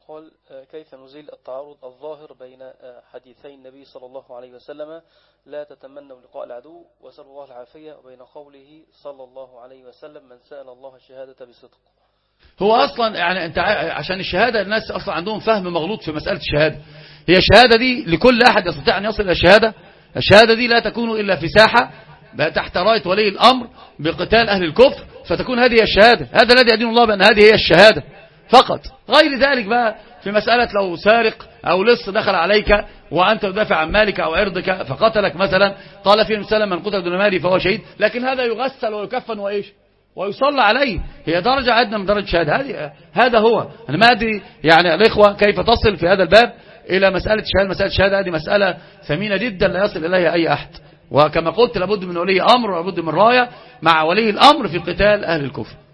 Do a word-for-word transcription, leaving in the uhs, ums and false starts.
قال كيف نزيل التعارض الظاهر بين حديثي النبي صلى الله عليه وسلم لا تتمنوا لقاء العدو وسأل الله العافية وبين قوله صلى الله عليه وسلم من سأل الله الشهادة بصدق. هو أصلا يعني أنت عشان الشهادة الناس أصلا عندهم فهم مغلوط في مسألة الشهادة. هي الشهادة دي لكل أحد يستطيع أن يصل إلى الشهادة. الشهادة دي لا تكون إلا في ساحة تحت راية ولي الأمر بقتال أهل الكفر، فتكون هذه هي الشهادة. هذا الذي يدين الله بأن هذه هي الشهادة فقط. غير ذلك بقى في مسألة لو سارق أو لص دخل عليك وأنت تدافع عن مالك أو عرضك فقتلك مثلا، قال فيه المسلم من قتل دون مالي فهو شهيد، لكن هذا يغسل ويكفن وإيش ويصلى عليه. هي درجة أدنى من درجة الشهادة. هذه هذا هو. أنا ما أدري يعني الإخوة كيف تصل في هذا الباب إلى مسألة الشهادة. مسألة الشهادة هذه مسألة ثمينة جدا لا يصل إليها أي أحد، وكما قلت لابد من ولي أمر ولابد من راية مع ولي الأمر في قتال أهل الكفر.